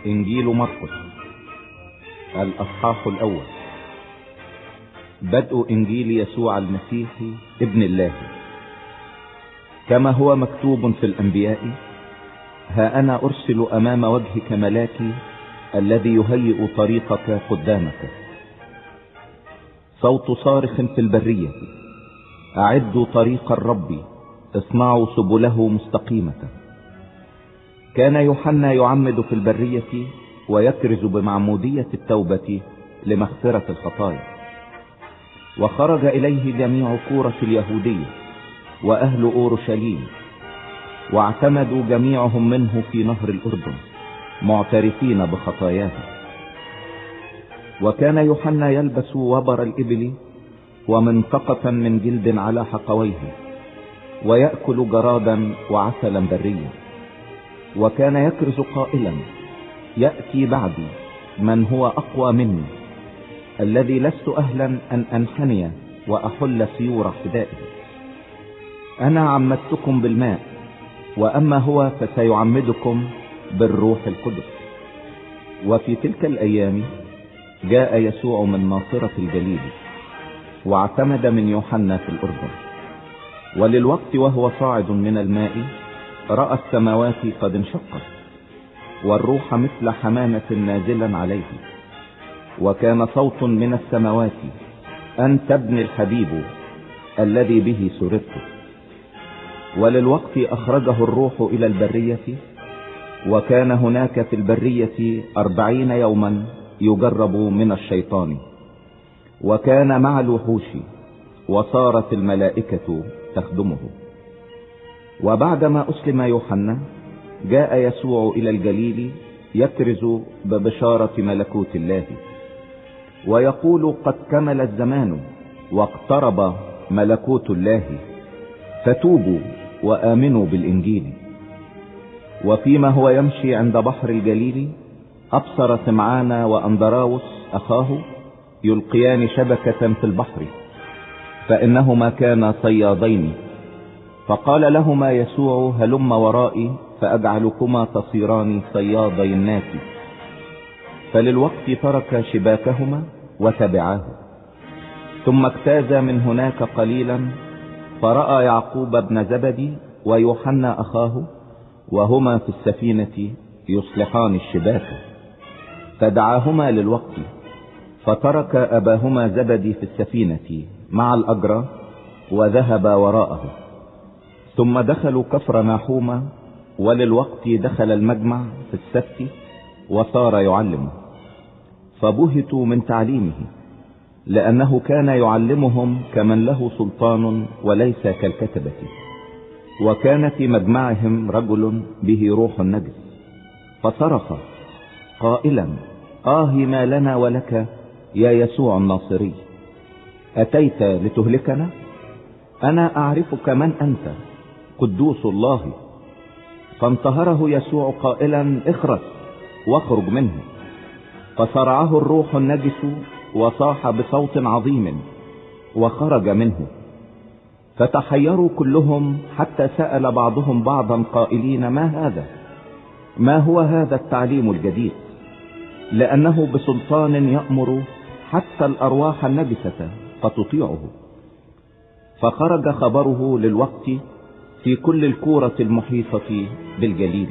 إنجيل مرقس الأصحاح الأول. بدء إنجيل يسوع المسيح ابن الله، كما هو مكتوب في الأنبياء: ها أنا أرسل أمام وجهك ملاكي الذي يهيئ طريقك قدامك. صوت صارخ في البرية: أعدوا طريق الرب، اصنعوا سبله مستقيمة. كان يوحنا يعمد في البرية ويكرز بمعمودية التوبة لمغفرة الخطايا. وخرج إليه جميع كورة اليهودية وأهل أورشليم، واعتمدوا جميعهم منه في نهر الأردن معترفين بخطاياهم. وكان يوحنا يلبس وبر الإبل ومنطقة من جلد على حقويه، ويأكل جرادا وعسلا بريا. وكان يكرز قائلا: يأتي بعدي من هو أقوى مني، الذي لست أهلا أن أنحني وأحل سيور حذائه. أنا عمدتكم بالماء، وأما هو فسيعمدكم بالروح القدس. وفي تلك الأيام جاء يسوع من ناصرة الجليل، واعتمد من يوحنا في الأردن. وللوقت وهو صاعد من الماء رأى السماوات قد انشقت، والروح مثل حمامة نازلا عليه. وكان صوت من السماوات: أنت ابن الحبيب الذي به سررت. وللوقت أخرجه الروح إلى البرية، وكان هناك في البرية 40 يوما يجرب من الشيطان. وكان مع الوحوش، وصارت الملائكة تخدمه. وبعدما أسلم يوحنا جاء يسوع إلى الجليل يكرز ببشارة ملكوت الله، ويقول: قد كمل الزمان واقترب ملكوت الله، فتوبوا وآمنوا بالإنجيل. وفيما هو يمشي عند بحر الجليل أبصر سمعان وأندراوس أخاه يلقيان شبكة في البحر، فإنهما كانا صيادين. فقال لهما يسوع: هلم ورائي فأجعلكما تصيران صيادي الناس. فللوقت ترك شباكهما وتبعاه. ثم اجتاز من هناك قليلا، فرأى يعقوب بن زبدي ويوحنا أخاه وهما في السفينة يصلحان الشباك، فدعاهما للوقت، فترك أباهما زبدي في السفينة مع الأجرة وذهب وراءه. ثم دخلوا كفر ناحوما، وللوقت دخل المجمع في السبت وصار يعلم. فبهتوا من تعليمه، لأنه كان يعلمهم كمن له سلطان وليس كالكتبة. وكان في مجمعهم رجل به روح نجس، فصرخ قائلا: ما لنا ولك يا يسوع الناصري، أتيت لتهلكنا؟ أنا أعرفك من أنت، قدوس الله. فانتهره يسوع قائلا: اخرس واخرج منه. فصرعه الروح النجس وصاح بصوت عظيم وخرج منه. فتحيروا كلهم، حتى سأل بعضهم بعضا قائلين: ما هذا؟ ما هو هذا التعليم الجديد؟ لأنه بسلطان يأمر حتى الأرواح النجسة فتطيعه. فخرج خبره للوقت في كل الكورة المحيطة بالجليل.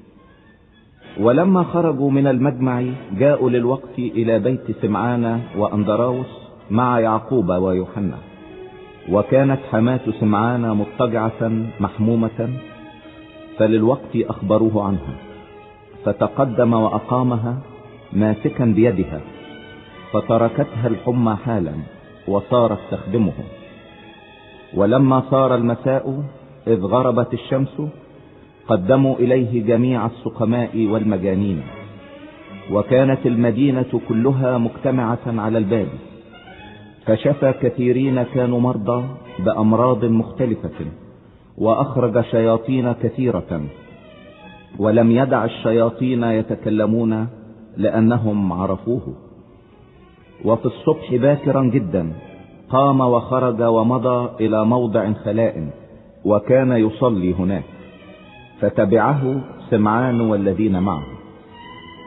ولما خرجوا من المجمع جاءوا للوقت إلى بيت سمعان وأندراوس مع يعقوب ويوحنا. وكانت حماة سمعان مضطجعة محمومة، فللوقت أخبروه عنها، فتقدم وأقامها ماسكا بيدها، فتركتها الحمى حالا وصارت تخدمهم. ولما صار المساء إذ غربت الشمس قدموا إليه جميع السقماء والمجانين. وكانت المدينة كلها مجتمعة على الباب، فشفى كثيرين كانوا مرضى بأمراض مختلفة، وأخرج شياطين كثيرة، ولم يدع الشياطين يتكلمون لأنهم عرفوه. وفي الصبح باكرا جدا قام وخرج ومضى إلى موضع خلاء، وكان يصلي هناك. فتبعه سمعان والذين معه.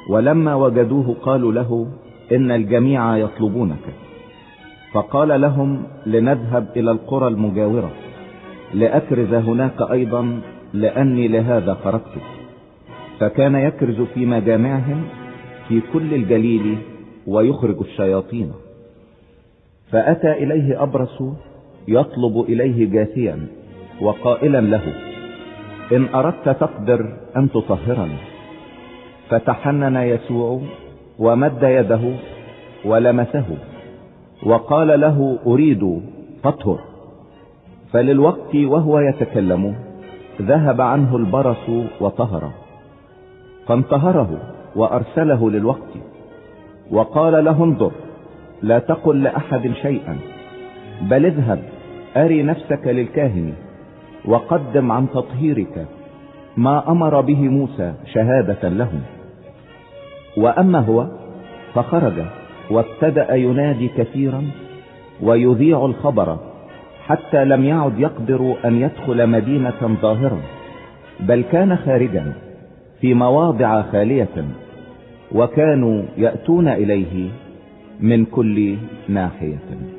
ولما وجدوه قالوا له إن الجميع يطلبونك. فقال لهم لنذهب إلى القرى المجاورة لأكرز هناك أيضا، لأني لهذا خرجت. فكان يكرز في مجامعهم في كل الجليل ويخرج الشياطين. فأتى إليه أبرص يطلب إليه جاثيا وقائلا له: إن أردت تقدر أن تطهرني. فتحنن يسوع ومد يده ولمسه وقال له: أريد فاطهر. فللوقت وهو يتكلم ذهب عنه البرص وطهر. فانتهره وأرسله للوقت وقال له: انظر، لا تقل لأحد شيئا، بل اذهب أري نفسك للكاهن وقدم عن تطهيرك ما أمر به موسى شهادة لهم. وأما هو فخرج وابتدأ ينادي كثيرا ويذيع الخبر، حتى لم يعد يقدر أن يدخل مدينة ظاهرا، بل كان خارجا في مواضع خالية، وكانوا يأتون إليه من كل ناحية.